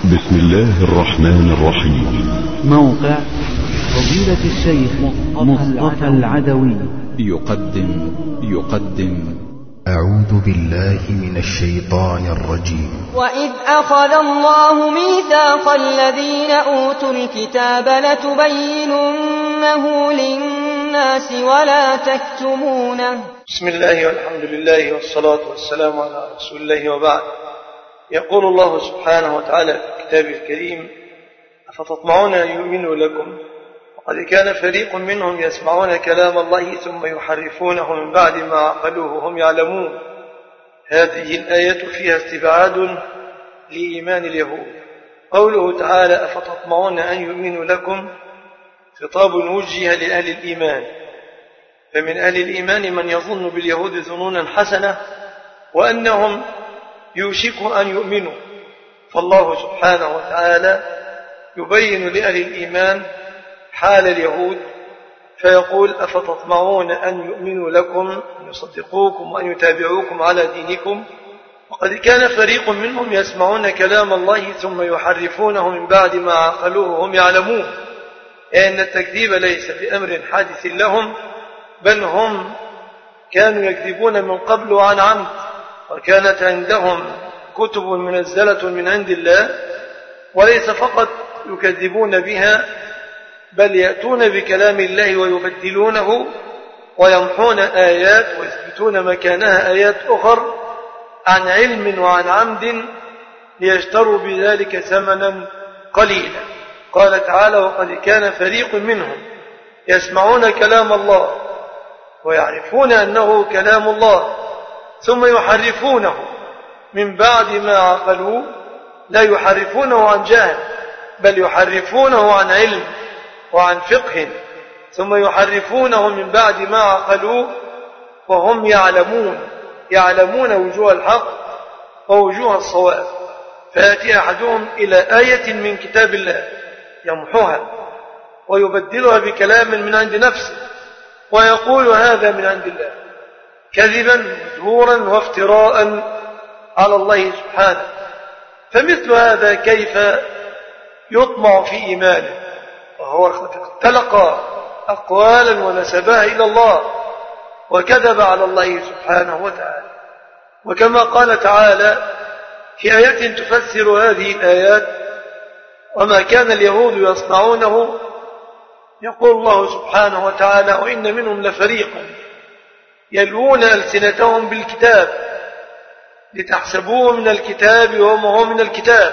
بسم الله الرحمن الرحيم. موقع فضيلة الشيخ مصطفى العدوي يقدم أعوذ بالله من الشيطان الرجيم. وإذ أخذ الله ميثاق الذين أوتوا الكتاب لتبيننه للناس ولا تكتمونه. بسم الله والحمد لله والصلاة والسلام على رسول الله وبعد. يقول الله سبحانه وتعالى في كتابه الكريم: أفتطمعون أن يؤمنوا لكم وقد كان فريق منهم يسمعون كلام الله ثم يحرفونه من بعد ما عقلوه وهم يعلمون. هذه الآية فيها استبعاد لإيمان اليهود. قوله تعالى: أفتطمعون أن يؤمنوا لكم خطاب وجه لأهل الإيمان، فمن أهل الإيمان من يظن باليهود ظنونا حسنة وأنهم يوشك أن يؤمنوا، فالله سبحانه وتعالى يبين لأهل الإيمان حال اليهود فيقول: أفتطمعون أن يؤمنوا لكم، أن يصدقوكم وأن يتابعوكم على دينكم وقد كان فريق منهم يسمعون كلام الله ثم يحرفونه من بعد ما عقلوه وهم يعلمون. أن التكذيب ليس بأمر حادث لهم، بل هم كانوا يكذبون من قبل عن عمد، وكانت عندهم كتب منزلة من عند الله، وليس فقط يكذبون بها بل يأتون بكلام الله ويبدلونه ويمحون آيات ويثبتون مكانها آيات أخر عن علم وعن عمد ليشتروا بذلك ثمنا قليلا. قال تعالى: وقد كان فريق منهم يسمعون كلام الله ويعرفون أنه كلام الله ثم يحرفونه من بعد ما عقلوه. لا يحرفونه عن جهل بل يحرفونه عن علم وعن فقه، ثم يحرفونه من بعد ما عقلوه وهم يعلمون وجوه الحق ووجوه الصواب. فيأتي أحدهم إلى آية من كتاب الله يمحوها ويبدلها بكلام من عند نفسه ويقول: هذا من عند الله، كذبا مدهورا وافتراء على الله سبحانه. فمثل هذا كيف يطمع في إيمانه وهو تلقى أقوالا ونسبها إلى الله وكذب على الله سبحانه وتعالى؟ وكما قال تعالى في آية تفسر هذه الآيات: وما كان اليهود يصنعونه، يقول الله سبحانه وتعالى: وإن منهم لفريقا يلوون ألسنتهم بالكتاب لتحسبوه من الكتاب وما هو من الكتاب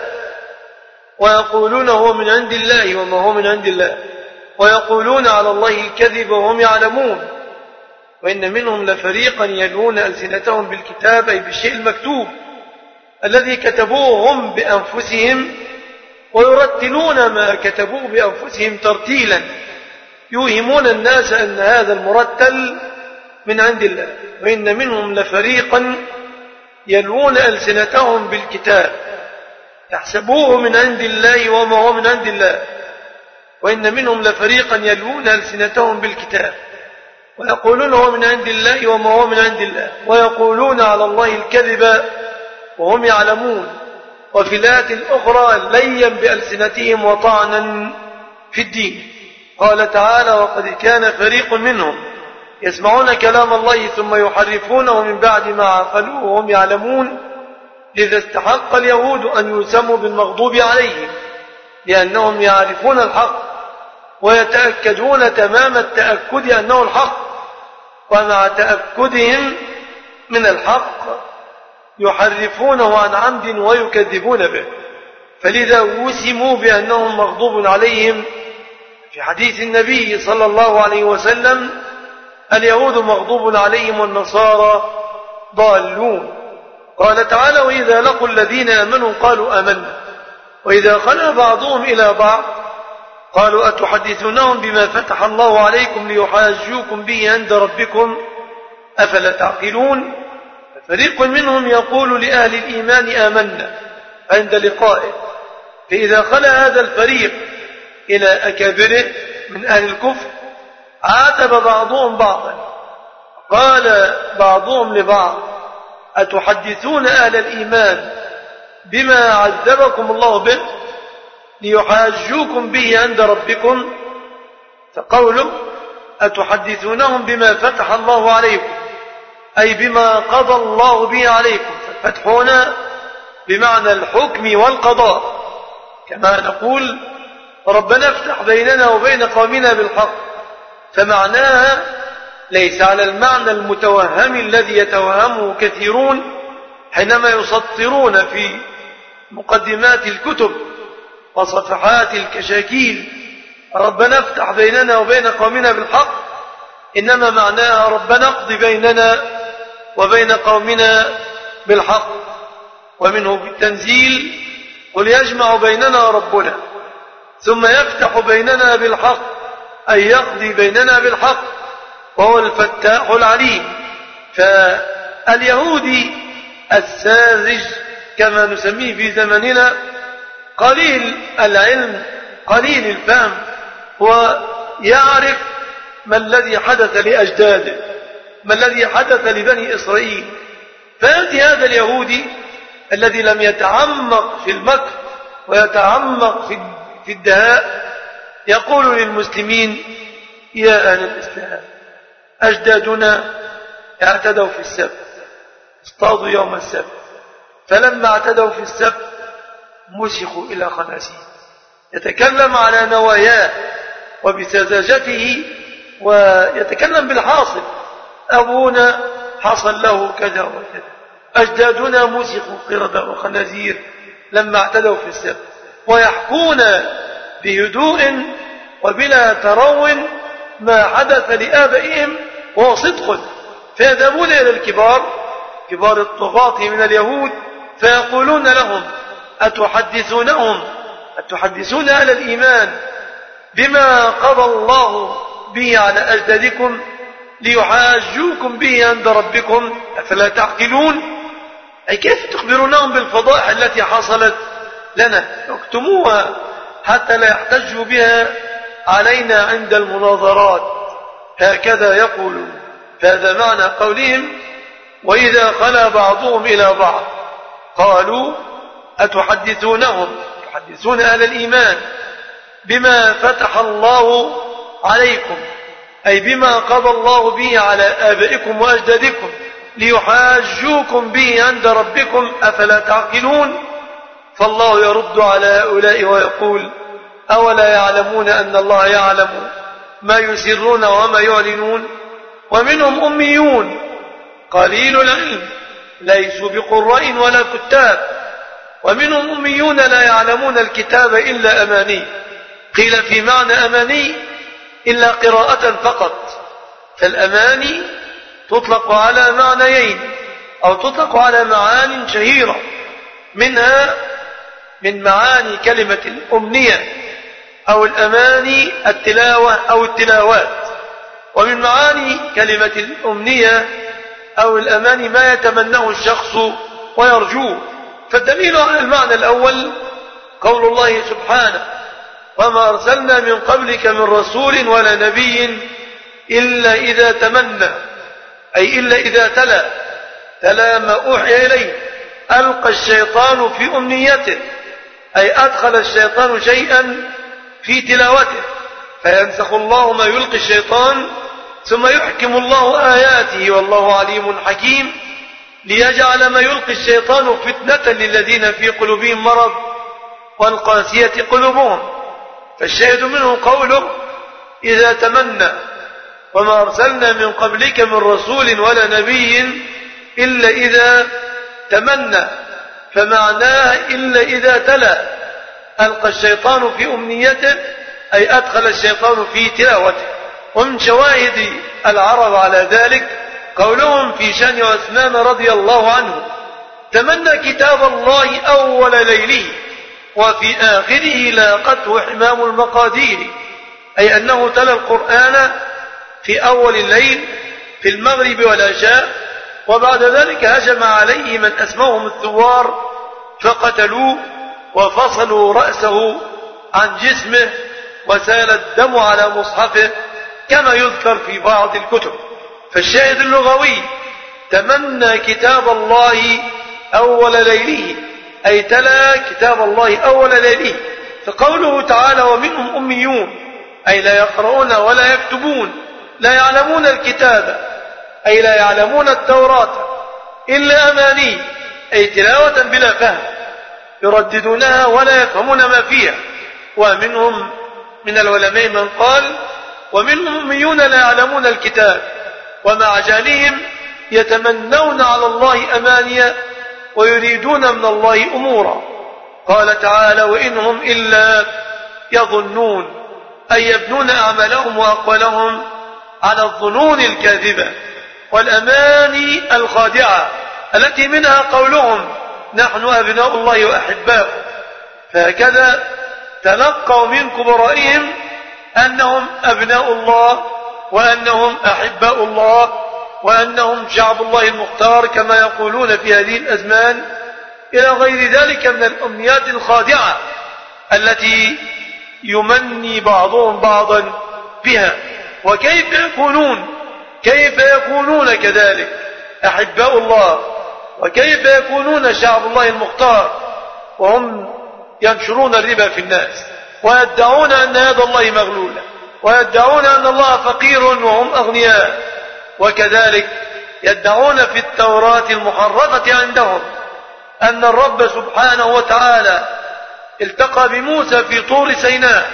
ويقولون هو من عند الله وما هو من عند الله ويقولون على الله الكذب وهم يعلمون. وإن منهم لفريقا يلوون ألسنتهم بالكتاب، أي بالشيء المكتوب الذي كتبوه هم بأنفسهم، ويرتلون ما كتبوه بأنفسهم ترتيلا، يوهمون الناس أن هذا المرتل من عند الله. وإن منهم لفريقا يلوون ألسنتهم بالكتاب يحسبوه من عند الله وما هو من عند الله. وإن منهم لفريقا يلوون ألسنتهم بالكتاب ويقولون هو من عند الله وما هو من عند الله ويقولون على الله الكذب وهم يعلمون. وفي الآية الأخرى: ليا بألسنتهم وطعنا في الدين. قال تعالى: وقد كان فريق منهم يسمعون كلام الله ثم يحرفونه من بعد ما عقلوه وهم يعلمون. لذا استحق اليهود أن يسموا بالمغضوب عليهم، لأنهم يعرفون الحق ويتأكدون تمام التأكد أنه الحق، ومع تأكدهم من الحق يحرفونه عن عمد ويكذبون به. فلذا وسموا بأنهم مغضوب عليهم. في حديث النبي صلى الله عليه وسلم: اليهود مغضوب عليهم والنصارى ضالون. قال تعالى: وإذا لقوا الذين آمنوا قالوا آمنا وإذا خلا بعضهم إلى بعض قالوا أتحدثونهم بما فتح الله عليكم ليحاجوكم به عند ربكم أفلا تعقلون. فريق منهم يقول لأهل الإيمان آمنا عند لقائه، فإذا خلا هذا الفريق إلى أكابره من أهل الكفر عاتب بعضهم بعضا، قال بعضهم لبعض: أتحدثون أهل الإيمان بما عذبكم الله به؟ ليحاجوكم به عند ربكم. فقوله أتحدثونهم بما فتح الله عليكم أي بما قضى الله به عليكم. فالفتح هنا بمعنى الحكم والقضاء، كما نقول ربنا افتح بيننا وبين قومنا بالحق، فمعناها ليس على المعنى المتوهم الذي يتوهمه كثيرون حينما يسطرون في مقدمات الكتب وصفحات الكشاكيل ربنا افتح بيننا وبين قومنا بالحق، إنما معناها ربنا اقض بيننا وبين قومنا بالحق. ومنه في التنزيل قل يجمع بيننا ربنا ثم يفتح بيننا بالحق أي يقضي بيننا بالحق، وهو الفتاح العليم. فاليهودي الساذج كما نسميه في زمننا قليل العلم قليل الفهم، ويعرف ما الذي حدث لأجداده، ما الذي حدث لبني إسرائيل. فيأتي هذا اليهودي الذي لم يتعمق في المكر ويتعمق في الدهاء يقول للمسلمين يا أهل الإسلام أجدادنا اعتدوا في السبت، اصطادوا يوم السبت، فلما اعتدوا في السبت مسخوا إلى خنازير. يتكلم على نواياه وبسذاجته ويتكلم بالحاصل. أبونا حصل له كذا وكذا، أجدادنا مسخوا قردة وخنازير لما اعتدوا في السبت، ويحكون بهدوء وبلا ترون ما حدث لآبائهم وهو صدق. فيذهبون إلى الكبار كبار الطغاة من اليهود فيقولون لهم أتحدثون أهل الإيمان بما قضى الله به على أجدادكم ليحاجوكم به عند ربكم أفلا تعقلون؟ أي كيف تخبرونهم بالفضائح التي حصلت لنا اكتموها حتى لا يحتجوا بها علينا عند المناظرات، هكذا يقولون. فهذا معنى قولهم وإذا خلا بعضهم إلى بعض قالوا تحدثون أهل الإيمان بما فتح الله عليكم أي بما قضى الله به على آبائكم وأجدادكم ليحاجوكم به عند ربكم أفلا تعقلون؟ فالله يرد على هؤلاء ويقول أولا يعلمون أن الله يعلم ما يسرون وما يعلنون؟ ومنهم أميون قليل العلم ليسوا بقراء ولا كتاب، ومنهم أميون لا يعلمون الكتاب إلا أماني. قيل في معنى أماني إلا قراءة فقط. فالأماني تطلق على معنيين أو تطلق على معان شهيرة، منها من معاني كلمة الأمنية أو الأماني التلاوة أو التلاوات، ومن معاني كلمة الأمنية أو الأماني ما يتمناه الشخص ويرجوه. فالدليل على المعنى الأول قول الله سبحانه وما أرسلنا من قبلك من رسول ولا نبي إلا إذا تمنى أي إلا إذا تلا ما أوحي إليه ألقى الشيطان في أمنيته أي أدخل الشيطان شيئا في تلاوته فينسخ الله ما يلقي الشيطان ثم يحكم الله آياته والله عليم حكيم ليجعل ما يلقي الشيطان فتنة للذين في قلوبهم مرض والقاسية قلوبهم. فالشاهد منه قوله إذا تمنى وما أرسلنا من قبلك من رسول ولا نبي إلا إذا تمنى، فمعناه إلا إذا تلا ألقى الشيطان في أمنيته أي أدخل الشيطان في تلاوته. ومن شواهد العرب على ذلك قولهم في شأن عثمان رضي الله عنه تمنى كتاب الله أول ليله وفي آخره لاقته حمام المقادير، أي أنه تلا القرآن في أول الليل في المغرب والعشاء، وبعد ذلك هجم عليه من أسموهم الثوار فقتلوه وفصلوا رأسه عن جسمه وسال الدم على مصحفه كما يذكر في بعض الكتب. فالشاهد اللغوي تمنى كتاب الله أول ليله أي تلا كتاب الله أول ليله فقوله تعالى ومنهم أميون أي لا يقرؤون ولا يكتبون، لا يعلمون الكتاب أي لا يعلمون التوراة إلا أماني أي تلاوة بلا فهم يرددونها ولا يفهمون ما فيها. ومنهم من العلماء من قال ومنهم أميون لا يعلمون الكتاب ومع جهلهم يتمنون على الله أمانيا ويريدون من الله أمورا. قال تعالى وإنهم إلا يظنون أي يبنون أعمالهم وأقوالهم على الظنون الكاذبة والأماني الخادعة التي منها قولهم نحن أبناء الله وأحباؤه. فهكذا تلقوا من كبرائهم أنهم أبناء الله وأنهم أحباء الله وأنهم شعب الله المختار كما يقولون في هذه الأزمان، إلى غير ذلك من الأمنيات الخادعة التي يمني بعضهم بعضا بها. وكيف يكونون كذلك أحباء الله، وكيف يكونون شعب الله المختار وهم ينشرون الربا في الناس ويدعون أن يد الله مغلولة ويدعون أن الله فقير وهم أغنياء، وكذلك يدعون في التوراة المحرفة عندهم أن الرب سبحانه وتعالى التقى بموسى في طور سيناء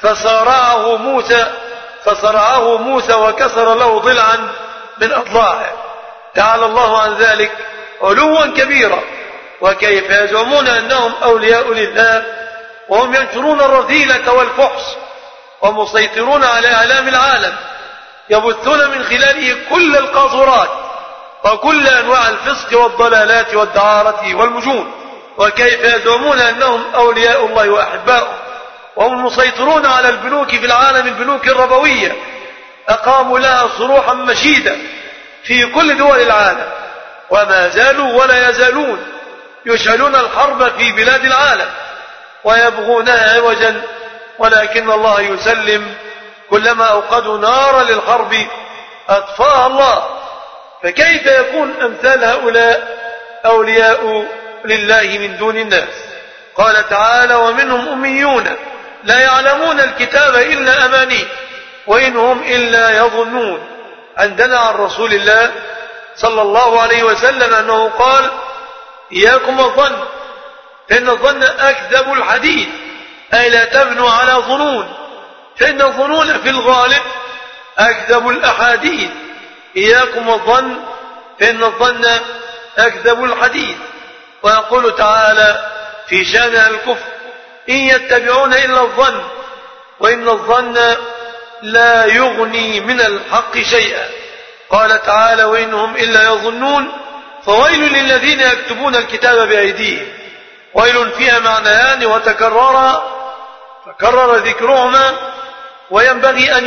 فصرعه موسى وكسر له ضلعا من أضلاعه. تعالى الله عن ذلك علوا كبيرا. وكيف يزعمون أنهم أولياء لله وهم ينشرون الرذيلة والفحش ومسيطرون على إعلام العالم يبثون من خلاله كل القاذورات وكل أنواع الفسق والضلالات والدعارة والمجون. وكيف يزعمون أنهم أولياء الله وأحباؤه وهم المسيطرون على البنوك في العالم، البنوك الربوية أقاموا لها صروحا مشيدة في كل دول العالم وما زالوا ولا يزالون يشعلون الحرب في بلاد العالم ويبغونها عوجا، ولكن الله يسلم كلما أوقدوا نارا للحرب أطفاها الله. فكيف يكون أمثال هؤلاء أولياء لله من دون الناس؟ قال تعالى ومنهم أميون لا يعلمون الكتاب إلا أماني وإنهم إلا يظنون. عندنا عن رسول الله صلى الله عليه وسلم أنه قال إياكم الظن فإن الظن أكذب الحديث، أي لا تبنوا على ظنون فإن الظنون في الغالب أكذب الأحاديث. إياكم الظن فإن الظن أكذب الحديث. ويقول تعالى في شأن الكفر إن يتبعون إلا الظن وإن الظن لا يغني من الحق شيئا. قال تعالى وإنهم إلا يظنون فويل للذين يكتبون الكتاب بأيديهم. ويل فيها معنيان وتكرر ذكرهما وينبغي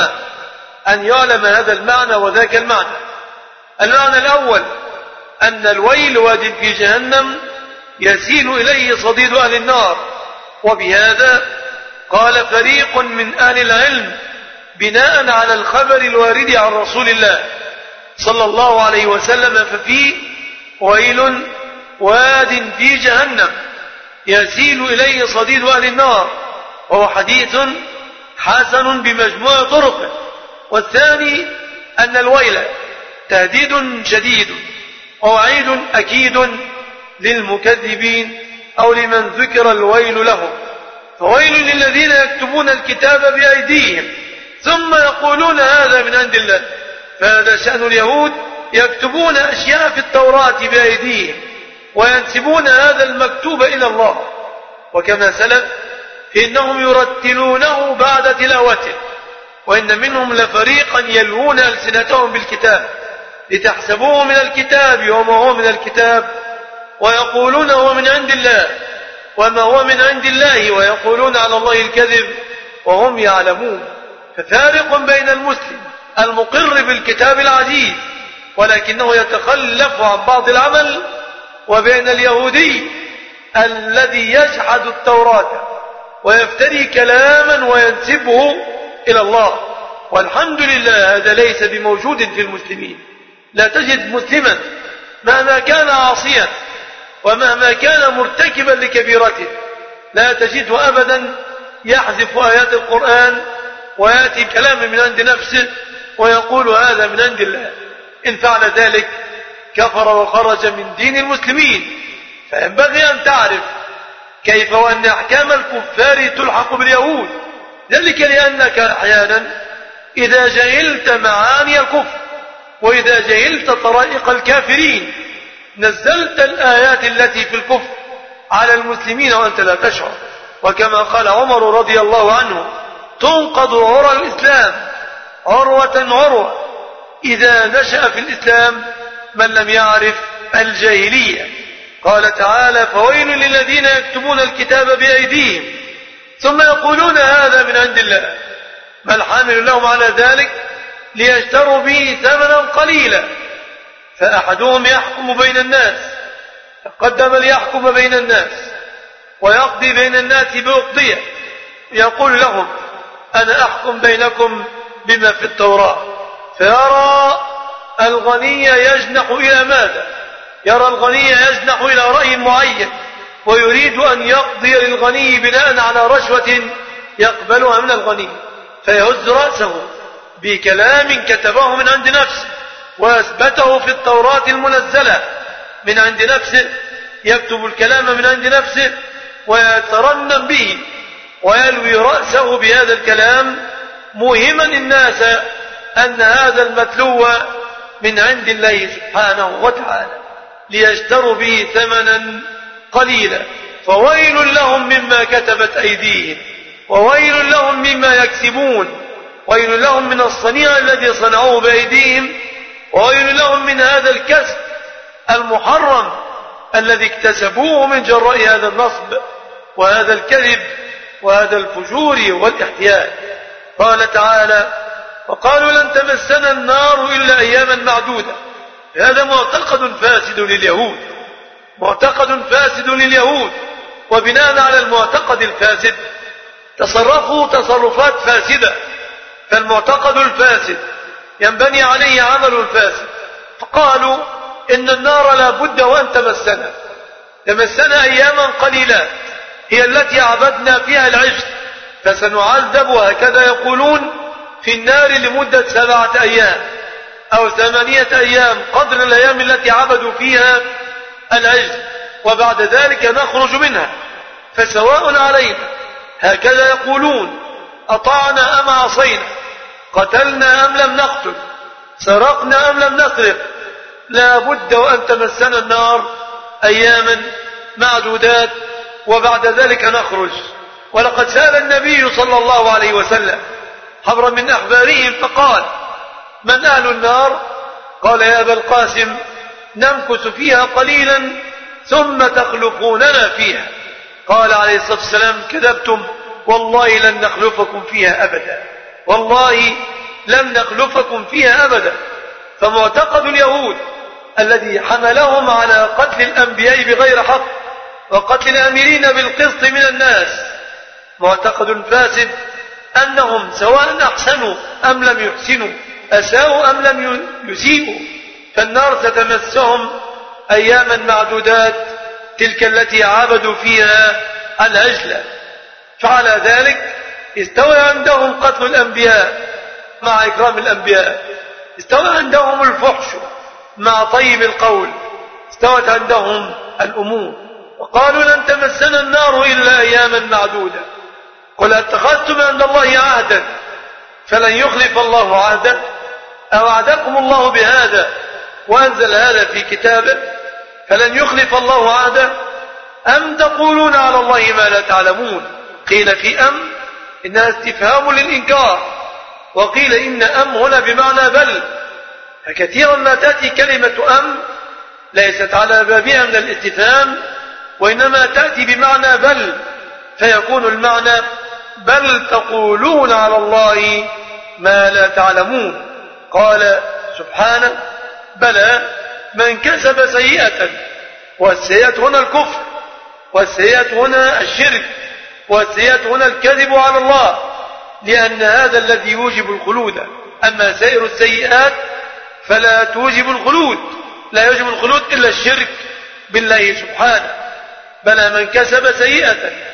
أن يعلم هذا المعنى وذاك المعنى. المعنى الأول أن الويل واد في جهنم يسيل إليه صديد أهل النار. وبهذا قال فريق من أهل العلم بناء على الخبر الوارد عن رسول الله صلى الله عليه وسلم ففيه ويل واد في جهنم يسيل إليه صديد أهل النار، وهو حديث حسن بمجموع طرقه. والثاني أن الويل تهديد شديد ووعيد أكيد للمكذبين أو لمن ذكر الويل لهم. فويل للذين يكتبون الكتاب بأيديهم ثم يقولون هذا من عند الله. فهذا شأن اليهود، يكتبون أشياء في التوراة بأيديهم وينسبون هذا المكتوب إلى الله. وكما سلف إنهم يرتلونه بعد تلاوته، وإن منهم لفريقا يلوون ألسنتهم بالكتاب لتحسبوه من الكتاب وما هو من الكتاب ويقولون هو من عند الله وما هو من عند الله ويقولون على الله الكذب وهم يعلمون. ففارق بين المسلم المقر بالكتاب العزيز ولكنه يتخلف عن بعض العمل وبين اليهودي الذي يجحد التوراة ويفتري كلاما وينسبه إلى الله. والحمد لله هذا ليس بموجود في المسلمين. لا تجد مسلما مهما كان عاصيا ومهما كان مرتكبا لكبيرته لا تجده أبدا يحذف آيات القرآن ويأتي كلام من عند نفسه ويقول هذا من عند الله. إن فعل ذلك كفر وخرج من دين المسلمين. فينبغي أن تعرف كيف وأن أحكام الكفار تلحق باليهود، ذلك لأنك أحيانا إذا جهلت معاني الكفر وإذا جهلت طرائق الكافرين نزلت الآيات التي في الكفر على المسلمين وأنت لا تشعر. وكما قال عمر رضي الله عنه: تنقض عرى الإسلام عروة عروة إذا نشأ في الإسلام من لم يعرف الجاهلية. قال تعالى: فويل للذين يكتبون الكتاب بأيديهم ثم يقولون هذا من عند الله. ما الحامل لهم على ذلك؟ ليشتروا به ثمنا قليلا. فأحدهم يحكم بين الناس، تقدم ليحكم بين الناس ويقضي بين الناس بأقضية، يقول لهم: أنا أحكم بينكم بما في التوراة. فيرى الغني يجنح إلى ماذا؟ يرى الغني يجنح إلى رأي معين ويريد أن يقضي للغني بناء على رشوة يقبلها من الغني، فيهز رأسه بكلام كتبه من عند نفسه وأثبته في التوراة المنزلة من عند نفسه، يكتب الكلام من عند نفسه ويترنم به ويلوي رأسه بهذا الكلام موهما الناس أن هذا المتلو من عند الله سبحانه وتعالى، ليشتروا به ثمنا قليلا. فويل لهم مما كتبت أيديهم وويل لهم مما يكسبون، ويل لهم من الصنيع الذي صنعوه بأيديهم، وويل لهم من هذا الكسب المحرم الذي اكتسبوه من جراء هذا النصب وهذا الكذب وهذا الفجور والاحتيال. قال تعالى: وقالوا لن تمسنا النار إلا أياما معدودة. هذا معتقد فاسد لليهود، معتقد فاسد لليهود، وبناء على المعتقد الفاسد تصرفوا تصرفات فاسدة. فالمعتقد الفاسد ينبني عليه عمل فاسد. فقالوا إن النار لا بد وأن تمسنا أياما قليلات هي التي عبدنا فيها العجل، فسنعذب وهكذا يقولون في النار لمدة 7 أيام أو 8 أيام قدر الأيام التي عبدوا فيها العجل، وبعد ذلك نخرج منها فسواء علينا. هكذا يقولون: أطعنا أم عصينا، قتلنا أم لم نقتل، سرقنا أم لم نسرق، لا بد وأن تمسنا النار أياما معدودات وبعد ذلك نخرج. ولقد سأل النبي صلى الله عليه وسلم حبرا من أحبارهم فقال: من أهل النار؟ قال: يا أبا القاسم نمكث فيها قليلا ثم تخلفوننا فيها. قال عليه الصلاة والسلام: كذبتم، والله لن نخلفكم فيها أبدا، والله لن نخلفكم فيها أبدا. فمعتقد اليهود الذي حملهم على قتل الأنبياء بغير حق وقتل الأميرين بالقسط من الناس معتقد فاسد، أنهم سواء أحسنوا أم لم يحسنوا، أساءوا أم لم يسيئوا، فالنار ستمسهم أياما معدودات تلك التي عبدوا فيها العجل. فعلى ذلك استوى عندهم قتل الأنبياء مع إكرام الأنبياء، استوى عندهم الفحش مع طيب القول، استوت عندهم الأمور. وقالوا لن تمسنا النار إلا أياما معدودة. قل اتخذتم عند الله عهدا فلن يخلف الله عهدا؟ أوعدكم الله بهذا وأنزل هذا في كتابه فلن يخلف الله عهدا؟ أم تقولون على الله ما لا تعلمون؟ قيل في أم إنها استفهام للإنكار، وقيل إن أم هنا بمعنى بل. فكثيرا ما تأتي كلمة أم ليست على بابها من الاستفهام، وإنما تأتي بمعنى بل، فيكون المعنى بل تقولون على الله ما لا تعلمون. قال سبحانه: بلى من كسب سيئة، والسيئة هنا الكفر، والسيئة هنا الشرك، والسيئة هنا الكذب على الله، لأن هذا الذي يوجب الخلود. أما سائر السيئات فلا توجب الخلود، لا يوجب الخلود إلا الشرك بالله سبحانه. بلى من كسب سيئة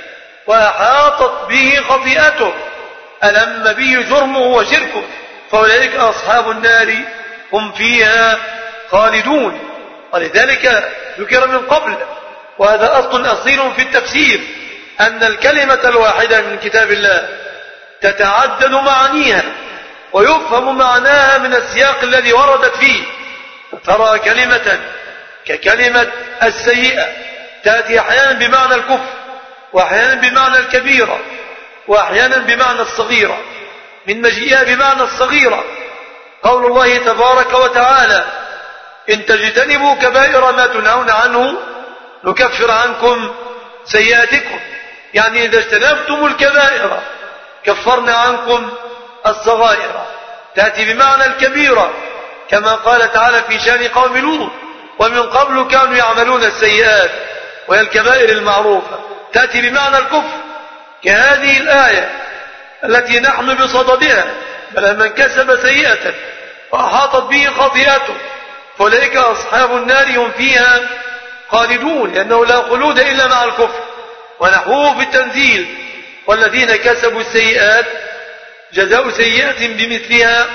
وأحاطت به خطيئته، ألم به جرمه وشركه، فأولئك أصحاب النار هم فيها خالدون. ولذلك ذكر من قبل، وهذا أصل أصيل في التفسير، أن الكلمة الواحدة من كتاب الله تتعدد معانيها ويفهم معناها من السياق الذي وردت فيه. ترى كلمة ككلمة السيئة تأتي أحيانا بمعنى الكفر، وأحيانا بمعنى الكبيرة، وأحيانا بمعنى الصغيرة. من مجيئها بمعنى الصغيرة قول الله تبارك وتعالى: إن تجتنبوا كبائر ما تنهون عنه نكفر عنكم سيئاتكم. يعني إذا اجتنبتم الكبائر كفرنا عنكم الصغائر. تأتي بمعنى الكبيرة كما قال تعالى في شان قوم لوط: ومن قبل كانوا يعملون السيئات، وهي الكبائر المعروفة. تأتي بمعنى الكفر كهذه الآية التي نحن بصددها: بل من كسب سيئة وأحاطت به خطيئته فأولئك أصحاب النار هم فيها خالدون، لأنه لا خلود إلا مع الكفر. ونحوه في التنزيل: والذين كسبوا السيئات جزاء سيئة بمثلها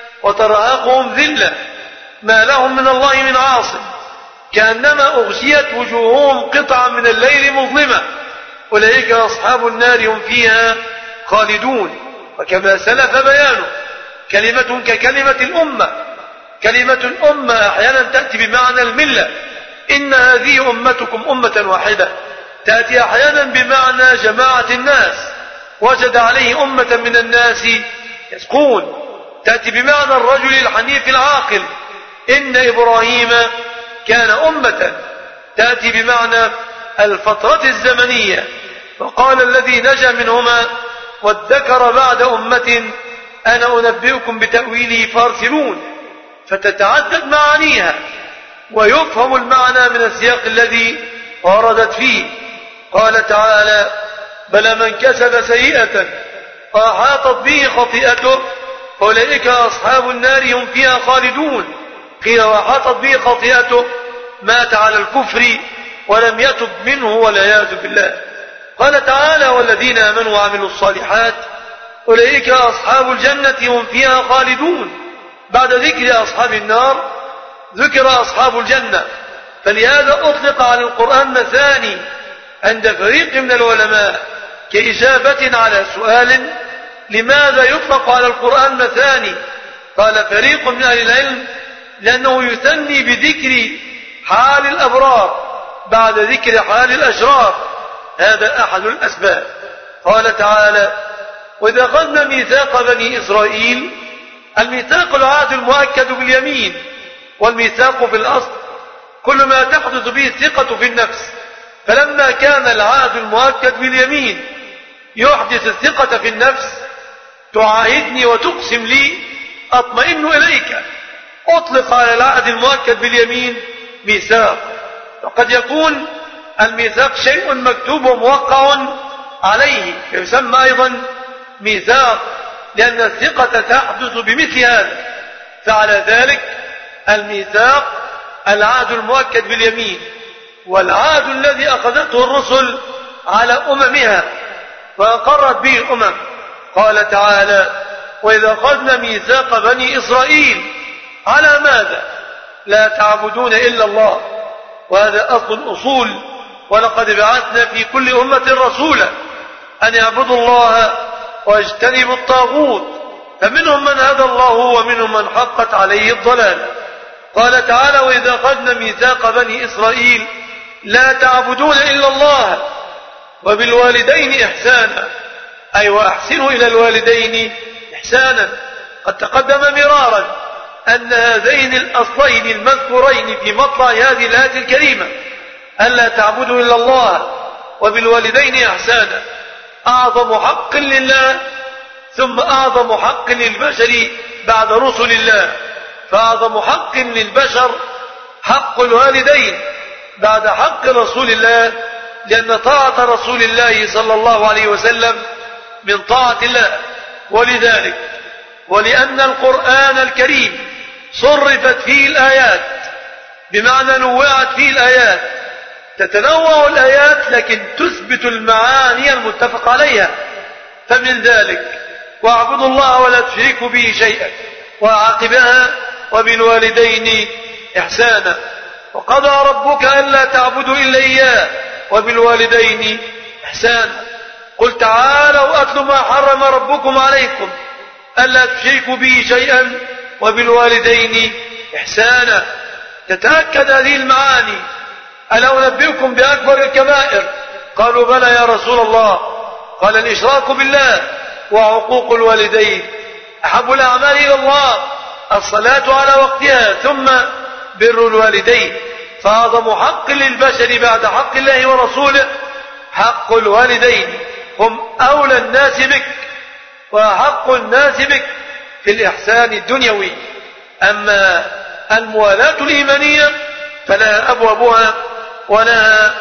وترهقهم ذلة ما لهم من الله من عاصم كأنما أغشيت وجوههم قطعا من الليل مظلمة أولئك أصحاب النار هم فيها خالدون. وكما سلف بيانه، كلمة ككلمة الأمة. كلمة الأمة أحيانا تأتي بمعنى الملة: إن هذه أمتكم أمة واحدة. تأتي أحيانا بمعنى جماعة الناس، وجد عليه أمة من الناس يسقون. تأتي بمعنى الرجل الحنيف العاقل: إن إبراهيم كان أمة. تأتي بمعنى الفترة الزمنية: وقال الذي نجا منهما وادكر بعد أمة أنا أنبئكم بتأويله فارسلون. فتتعدد معانيها ويفهم المعنى من السياق الذي وردت فيه. قال تعالى: بل من كسب سيئة وأحاطت به خطيئته فأولئك أصحاب النار هم فيها خالدون. قيل: وأحاطت به خطيئته مات على الكفر ولم يتب منه والعياذ بالله. قال تعالى: والذين آمنوا وعملوا الصالحات أولئك أصحاب الجنة هم فيها خالدون. بعد ذكر أصحاب النار ذكر أصحاب الجنة، فلهذا أطلق على القرآن مثاني عند فريق من العلماء كإجابة على سؤال: لماذا يطلق على القرآن مثاني؟ قال فريق من أهل العلم: لأنه يثني بذكر حال الأبرار بعد ذكر حال الأشرار، هذا أحد الأسباب. قال تعالى: وإذا أخذنا ميثاق بني إسرائيل. الميثاق العهد المؤكد باليمين، والميثاق في الأصل كل ما تحدث به الثقة في النفس، فلما كان العهد المؤكد باليمين يحدث الثقة في النفس، تعاهدني وتقسم لي أطمئن إليك، أطلق على العهد المؤكد باليمين ميثاق. وقد يكون الميثاق شيء مكتوب وموقع عليه فيسمى أيضا ميثاق، لأن الثقة تحدث بمثل هذا. فعلى ذلك الميثاق العهد المؤكد باليمين، والعهد الذي أخذته الرسل على أممها فأقرت به الأمم. قال تعالى: وإذا أخذنا ميثاق بني إسرائيل على ماذا؟ لا تعبدون إلا الله. وهذا أصل الأصول: ولقد بعثنا في كل أمة رسولا أن يعبدوا الله واجتنبوا الطاغوت، فمنهم من هدى الله ومنهم من حقت عليه الضلالة. قال تعالى: وإذا أخذنا ميثاق بني إسرائيل لا تعبدون إلا الله وبالوالدين إحسانا، أي وأحسنوا إلى الوالدين إحسانا. قد تقدم مرارا أن هذين الأصلين المذكورين في مطلع هذه الآية الكريمة، ألا تعبدوا إلا الله وبالوالدين إحسانا، أعظم حق لله ثم أعظم حق للبشر بعد رسل الله. فأعظم حق للبشر حق الوالدين بعد حق رسول الله، لأن طاعة رسول الله صلى الله عليه وسلم من طاعة الله. ولذلك ولأن القرآن الكريم صرفت فيه الآيات، بمعنى نوعت فيه الآيات، تتنوع الآيات لكن تثبت المعاني المتفق عليها. فمن ذلك واعبدوا الله ولا تشركوا به شيئا، وعاقبها وبالوالدين إحسانا، وقضى ربك ألا تعبدوا إلا إياه وبالوالدين إحسانا. قل تعالوا أتل ما حرم ربكم عليكم ألا تشركوا به شيئا وبالوالدين إحسانا. تتأكد هذه المعاني. ألا أنبئكم بأكبر الكبائر؟ قالوا بلى يا رسول الله. قال الإشراك بالله وعقوق الوالدين. أحب الأعمال إلى الله الصلاة على وقتها، ثم بر الوالدين. فأعظم حق للبشر بعد حق الله ورسوله حق الوالدين. هم أولى الناس بك وحق الناس بك في الإحسان الدنيوي. أما الموالاة الإيمانية فلها أبوابها ولها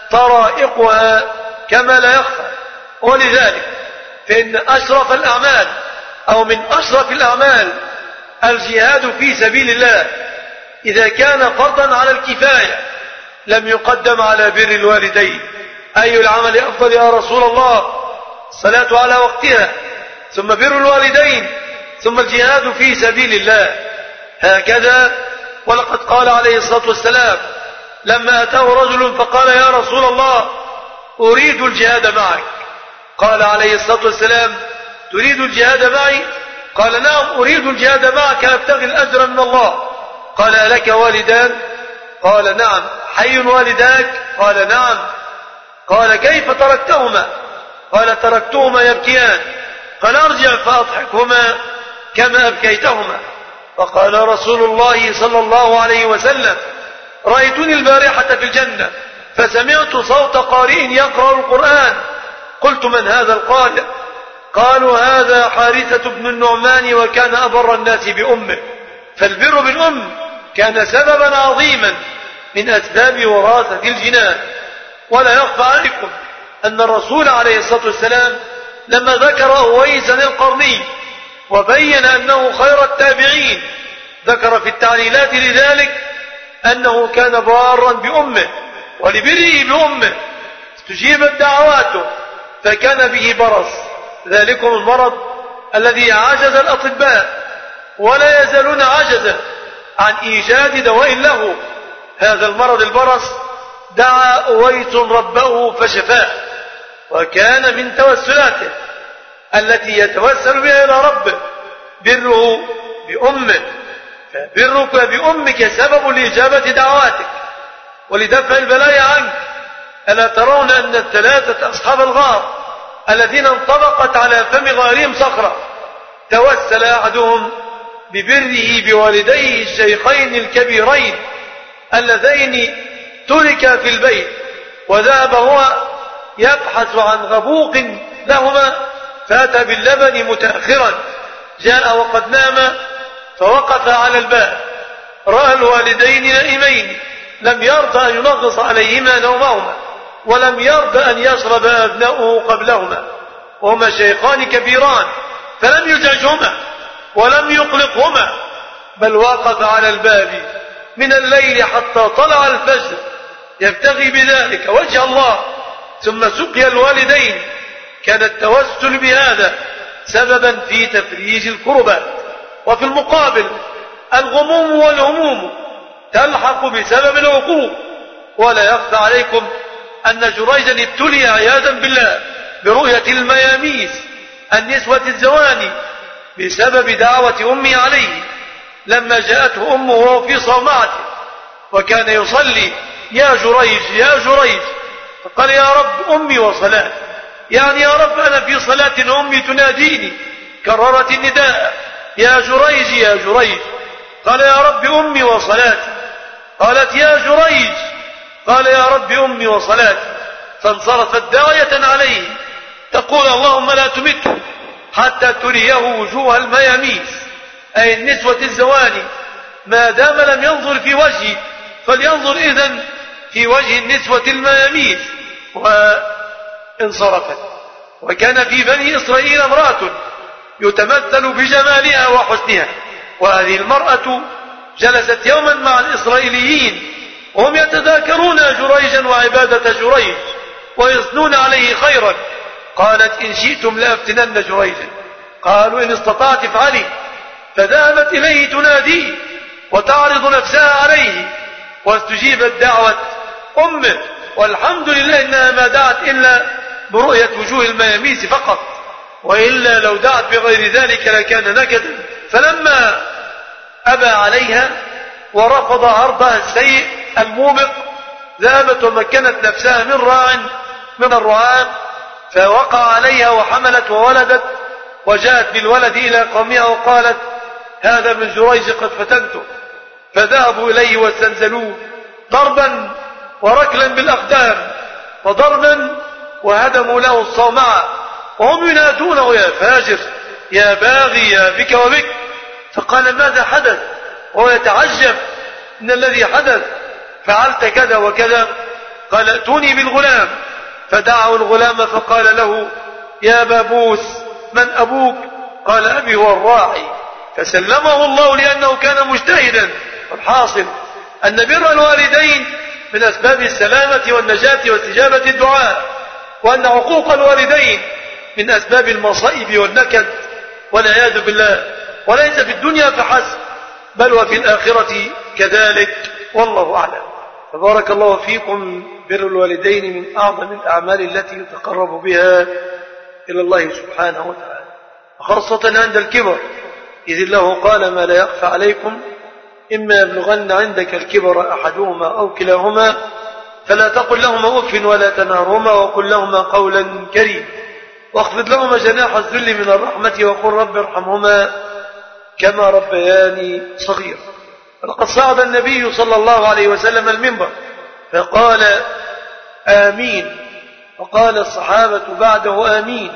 طرائقها كما لا يخفى. ولذلك فإن أشرف الأعمال أو من أشرف الأعمال الجهاد في سبيل الله. إذا كان فرضا على الكفاية لم يقدم على بر الوالدين. أي العمل أفضل يا رسول الله؟ الصلاة على وقتها، ثم بر الوالدين، ثم الجهاد في سبيل الله. هكذا. ولقد قال عليه الصلاة والسلام لما أتاه رجل فقال يا رسول الله أريد الجهاد معك. قال عليه الصلاة والسلام تريد الجهاد معي؟ قال نعم أريد الجهاد معك أبتغي الأجر من الله. قال لك والدان؟ قال نعم. حي والداك؟ قال نعم. قال كيف تركتهما؟ قال تركتهما يبكيان. قال ارجع فأضحكهما كما أبكيتهما. فقال رسول الله صلى الله عليه وسلم رأيتني البارحة في الجنة فسمعت صوت قارئ يقرأ القرآن، قلت من هذا القارئ؟ قالوا هذا حارثة بن النعمان وكان أبر الناس بأمه. فالبر بالأم كان سببا عظيما من أسباب وراثة الجنان. ولا يخفى عليكم أن الرسول عليه الصلاة والسلام لما ذكر أويسا القرني وبين أنه خير التابعين ذكر في التعليلات لذلك أنه كان بارا بأمه، ولبره بأمه استجيبت دعواته فكان به برص، ذلكم المرض الذي عجز الأطباء ولا يزالون عجزا عن إيجاد دواء له. هذا المرض البرص دعا أويس ربه فشفاه، وكان من توسلاته التي يتوسل بها إلى ربه بره بأمه. فبرك بأمك سبب لإجابة دعواتك ولدفع البلاء عنك. ألا ترون أن الثلاثة أصحاب الغار الذين انطبقت على فم غارهم صخرة توسل أحدهم ببره بوالديه الشيخين الكبيرين اللذين تركا في البيت، وذهب هو يبحث عن غبوق لهما فأتى باللبن متأخرا. جاء وقد نام فوقف على الباب، رأى الوالدين نائمين، لم يرضى أن ينغص عليهما نومهما، ولم يرضى أن يشرب أبناؤه قبلهما، وهما شيخان كبيران، فلم يزعجهما ولم يقلقهما، بل وقف على الباب من الليل حتى طلع الفجر يبتغي بذلك وجه الله، ثم سقي الوالدين. كان التوسل بهذا سببا في تفريج الكربات. وفي المقابل الغموم والهموم تلحق بسبب العقوق. ولا يخفى عليكم أن جريجا ابتلي عياذا بالله برؤية المياميس النسوة الزواني بسبب دعوة أمه عليه لما جاءته أمه وهو في صومعته وكان يصلي يا جريج يا جريج، فقال يا رب أمي وصلاة، يعني يا رب أنا في صلاة أمي تناديني، كررت النداء يا جريج يا جريج، قال يا رب أمي وصلاتي، قالت يا جريج، قال يا رب أمي وصلاتي، فانصرفت داعية عليه تقول اللهم لا تمته حتى تريه وجوه المياميس أي النسوة الزواني، ما دام لم ينظر في وجهي فلينظر إذن في وجه النسوة المياميس، وانصرفت. وكان في بني إسرائيل امرأة يتمثل بجمالها وحسنها، وهذه المرأة جلست يوما مع الإسرائيليين وهم يتذاكرون جريجا وعبادة جريج ويثنون عليه خيرا. قالت إن شئتم لأفتنن جريجا. قالوا إن استطعت افعلي. فذهبت إليه تناديه وتعرض نفسها عليه، واستجيبت دعوة أمه، والحمد لله إنها ما دعت إلا برؤية وجوه المياميس فقط، وإلا لو دعت بغير ذلك لكان نكدا. فلما أبى عليها ورفض عرضها السيء الموبق، ذهبت ومكنت نفسها من راع من الرعاة، فوقع عليها وحملت وولدت، وجاءت بالولد إلى قومها وقالت هذا من جريج قد فتنته. فذهبوا إليه واستنزلوه ضربا وركلا بالأقدام وضربا، وهدموا له الصومعة وهم ينادونه يا فاجر يا باغي يا بك وبك. فقال ماذا حدث؟ وهو يتعجب إن الذي حدث فعلت كذا وكذا. قال ائتوني بالغلام. فدعوا الغلام فقال له يا بابوس من أبوك؟ قال أبي هو الراعي. فسلمه الله لأنه كان مجتهدا. والحاصل أن بر الوالدين من أسباب السلامة والنجاة واستجابة الدعاء، وأن عقوق الوالدين من أسباب المصائب والنكد والعياذ بالله، وليس في الدنيا فحسب بل وفي الآخرة كذلك، والله أعلم. تبارك الله فيكم. بر الوالدين من أعظم الأعمال التي يتقرب بها إلى الله سبحانه وتعالى، خاصة عند الكبر، إذ الله قال ما لا يخفى عليكم إما يبلغن عندك الكبر أحدهما أو كلاهما فلا تقل لهما أف ولا تنهرهما وقل لهما قولا كريما واخفض لهما جناح الذل من الرحمة وقل رب ارحمهما كما ربياني صغيرا. فلقد صعد النبي صلى الله عليه وسلم المنبر فقال آمين، وقال الصحابة بعده آمين،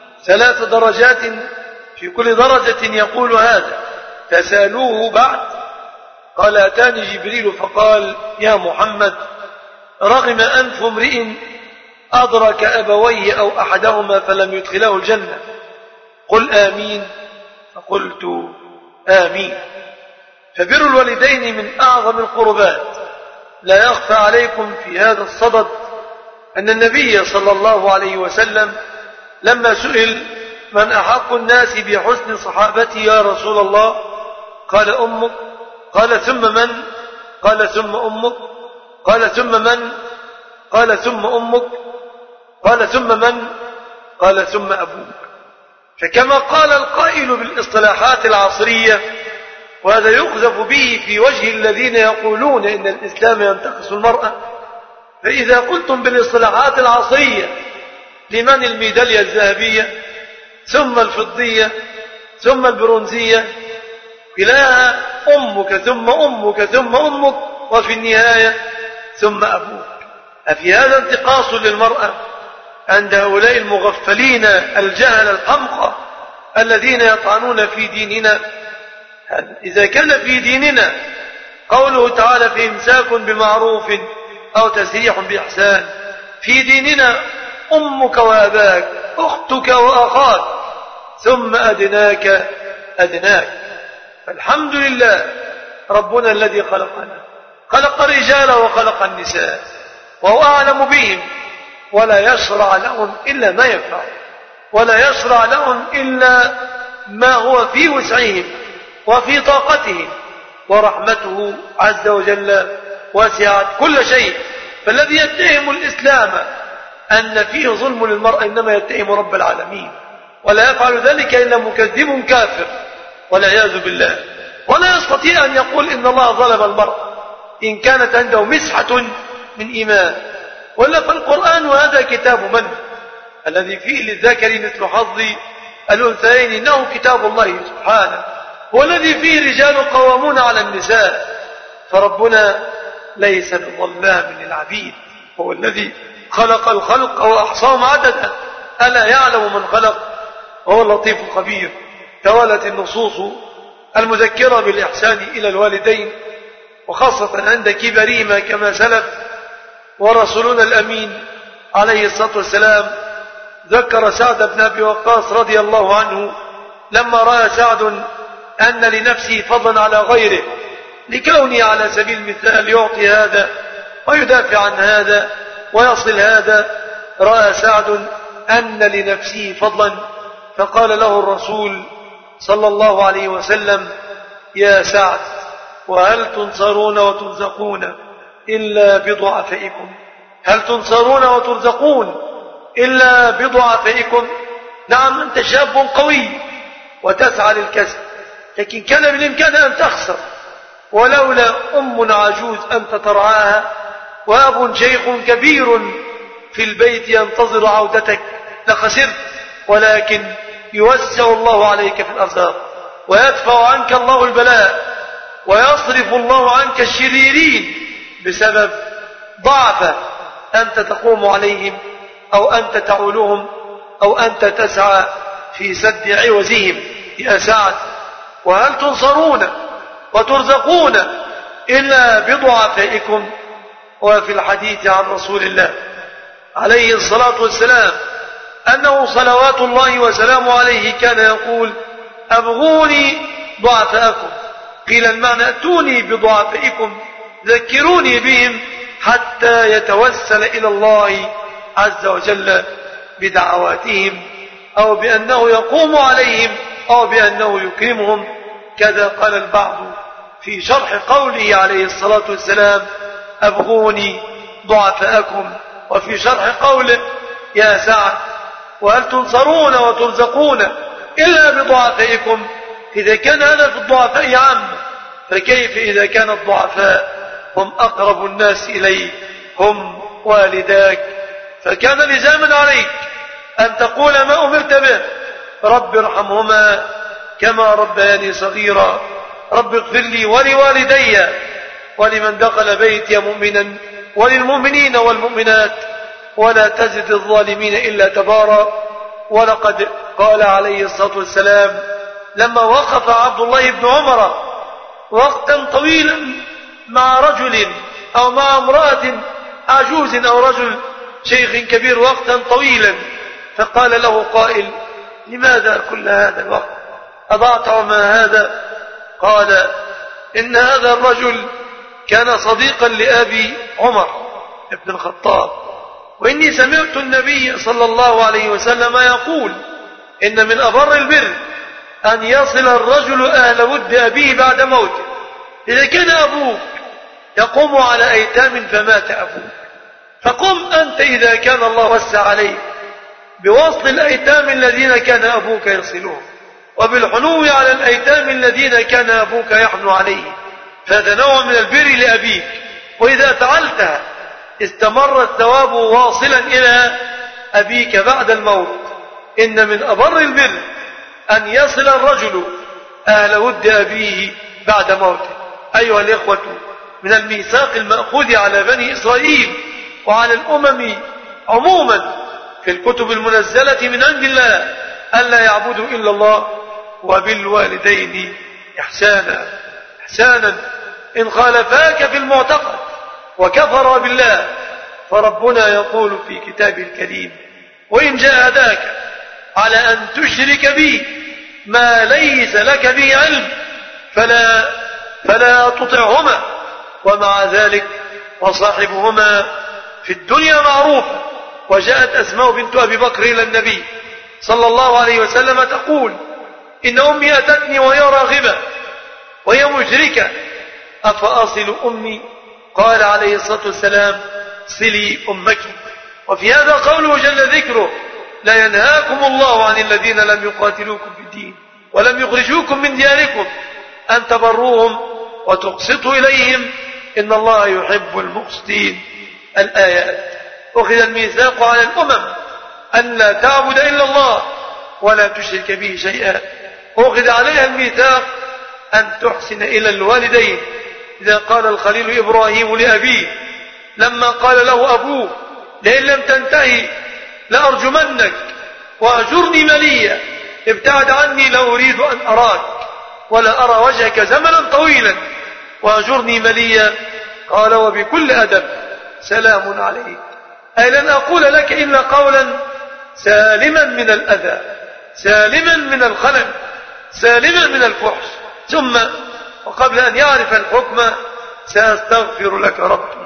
3 درجات في كل درجة يقول هذا. فسألوه بعد قال أتاني جبريل فقال يا محمد رغم أنف امرئ أدرك أبويه أو أحدهما فلم يدخله الجنة، قل آمين. فقلت آمين. فبر الوالدين من أعظم القربات. لا يخفى عليكم في هذا الصدد أن النبي صلى الله عليه وسلم لما سئل من أحق الناس بحسن صحابتي يا رسول الله؟ قال أمك. قال ثم من؟ قال ثم أمك. قال ثم من؟ قال ثم أمك. قال ثم من؟ قال ثم أبوك. فكما قال القائل بالاصطلاحات العصرية، وهذا يقذف به في وجه الذين يقولون إن الإسلام ينتقص المرأة، فإذا قلتم بالاصطلاحات العصرية لمن الميدالية الذهبية ثم الفضية ثم البرونزية، كلاها أمك ثم أمك ثم أمك وفي النهاية ثم أبوك. أفي هذا انتقاص للمرأة عند هؤلاء المغفلين الجهل الحمقى الذين يطعنون في ديننا؟ إذا كان في ديننا قوله تعالى في إمساك بمعروف أو تسريح بإحسان، في ديننا أمك وأباك أختك وأخاك ثم أدناك أدناك. فالحمد لله ربنا الذي خلقنا، خلق الرجال وخلق النساء، وهو أعلم بهم، ولا يشرع لهم إلا ما ينفع، ولا يشرع لهم إلا ما هو في وسعهم وفي طاقتهم، ورحمته عز وجل وسعت كل شيء. فالذي يتهم الإسلام أن فيه ظلم للمرأة إنما يتهم رب العالمين، ولا يفعل ذلك إلا مكذب كافر والعياذ بالله. ولا يستطيع أن يقول إن الله ظلم المرأة إن كانت عنده مسحة من إيمان. ولا فالقرآن وهذا كتاب من الذي فيه للذكر مثل حظ الأنثيين، إنه كتاب الله سبحانه، هو الذي فيه رجال قوامون على النساء. فربنا ليس بظلام للعبيد، هو الذي خلق الخلق وأحصاهم عددا، ألا يعلم من خلق وهو اللطيف الخبير. توالت النصوص المذكرة بالإحسان إلى الوالدين، وخاصة عند كبرهما كما سلف. ورسولنا الأمين عليه الصلاة والسلام ذكر سعد بن أبي وقاص رضي الله عنه لما رأى سعد أن لنفسه فضلا على غيره لكونه على سبيل المثال يعطي هذا ويدافع عن هذا ويصل هذا. رأى سعد أن لنفسه فضلا فقال له الرسول صلى الله عليه وسلم: يا سعد، وهل تنصرون وترزقون إلا بضعفائكم؟ هل تنصرون وترزقون إلا بضعفائكم؟ نعم، أنت شاب قوي وتسعى للكسب، لكن كان بالإمكان أن تخسر، ولولا أم عجوز أنت ترعاها وأب شيخ كبير في البيت ينتظر عودتك لخسرت. ولكن يوسع الله عليك في الأرزاق، ويدفع عنك الله البلاء، ويصرف الله عنك الشريرين بسبب ضعف أنت تقوم عليهم، أو أنت تعولهم، أو أنت تسعى في سد عوزهم. يا سعد، وهل تنصرون وترزقون إلا بضعفائكم؟ وفي الحديث عن رسول الله عليه الصلاة والسلام أنه صلوات الله وسلامه عليه كان يقول: أبغوني ضعفاءكم. قيل المعنى: أتوني بضعفائكم، ذكروني بهم حتى يتوسل إلى الله عز وجل بدعواتهم، أو بأنه يقوم عليهم، أو بأنه يكرمهم. كذا قال البعض في شرح قوله عليه الصلاة والسلام: أبغوني ضعفاءكم، وفي شرح قوله: يا سعد، وهل تنصرون وترزقون إلا بضعفائكم؟ إذا كان هذا في الضعفاء عام، فكيف إذا كان الضعفاء هم أقرب الناس إليك، هم والداك؟ فكان لزاما عليك أن تقول ما أمرت به: رب ارحمهما كما ربياني صغيرا، رب اغفر لي ولوالدي ولمن دخل بيتي مؤمنا وللمؤمنين والمؤمنات ولا تزد الظالمين إلا تبارا. ولقد قال عليه الصلاة والسلام لما وقف عبد الله بن عمر وقتا طويلا مع رجل أو مع امرأة عجوز أو رجل شيخ كبير وقتا طويلا، فقال له قائل: لماذا كل هذا الوقت؟ أضعت ما هذا؟ قال: إن هذا الرجل كان صديقا لأبي عمر بن الخطاب، وإني سمعت النبي صلى الله عليه وسلم يقول: إن من أبر البر أن يصل الرجل أهل ود أبيه بعد موته. إذا كان أبوك يقوم على أيتام فمات أبوك، فقم أنت إذا كان الله وسع عليك بوصل الأيتام الذين كان أبوك يصلهم، وبالحنو على الأيتام الذين كان أبوك يحنو عليه. فهذا نوع من البر لأبيك، وإذا فعلتها استمر الثواب واصلا إلى أبيك بعد الموت. إن من أبر البر أن يصل الرجل أهل ود أبيه بعد موته. أيها الإخوة، من الميثاق المأخوذ على بني إسرائيل وعلى الأمم عموما في الكتب المنزلة من عند الله ألا يعبدوا إلا الله، وبالوالدين إحسانا. إن خالفاك في المعتقد وكفر بالله، فربنا يقول في كتابه الكريم: وإن جاهداك على أن تشرك بي ما ليس لك به علم فلا تطعهما، ومع ذلك وصاحبهما في الدنيا معروفة. وجاءت أسماء بنت أبي بكر إلى النبي صلى الله عليه وسلم تقول: إن أمي أتتني وهي راغبة وهي مشركة، أفأصل أمي؟ قال عليه الصلاة والسلام: صلي أمك. وفي هذا قوله جل ذكره: لا ينهاكم الله عن الذين لم يقاتلوكم في الدين ولم يخرجوكم من دياركم أن تبروهم وتقسطوا إليهم إن الله يحب المقسطين. الآيات. أخذ الميثاق على الأمم أن لا تعبد إلا الله ولا تشرك به شيئا. أخذ عليها الميثاق أن تحسن إلى الوالدين. إذا قال الخليل إبراهيم لأبيه لما قال له أبوه: لئن لم تنتهي لأرجمنك وأهجرني مليا، ابتعد عني لا أريد أن أراك ولا أرى وجهك زمنا طويلا، وأهجرني مليا. قال: وبكل أدب سلام عليك، أي لن أقول لك إلا قولا سالما من الأذى، سالما من الخلل، سالما من الفحش. ثم وقبل أن يعرف الحكم: سأستغفر لك ربي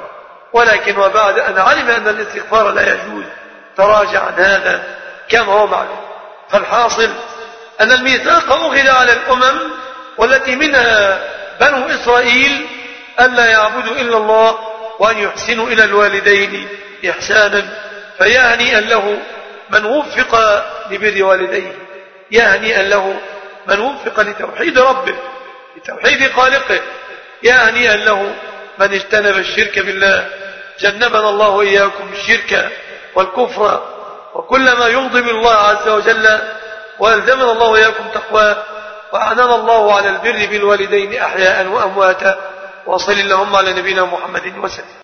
ولكن وبعد أن علم أن الاستغفار لا يجوز تراجع عن هذا كما هو معلوم. فالحاصل أن الميثاق أخذ على الأمم والتي منها بنو إسرائيل ألا يعبدوا إلا الله وأن يحسنوا إلى الوالدين إحسانا. فيا هنيئا له من وفق لبر والديه، يا هنيئا له من وفق لتوحيد ربه لتوحيد خالقه، يا هنيئا له من اجتنب الشرك بالله. جنبنا الله وإياكم الشرك والكفر وكل ما يغضب الله عز وجل، وألزمنا الله وإياكم تقواه، وأعننا الله على البر بالوالدين أحياء وأمواتا. وصل اللهم على نبينا محمد وسلم.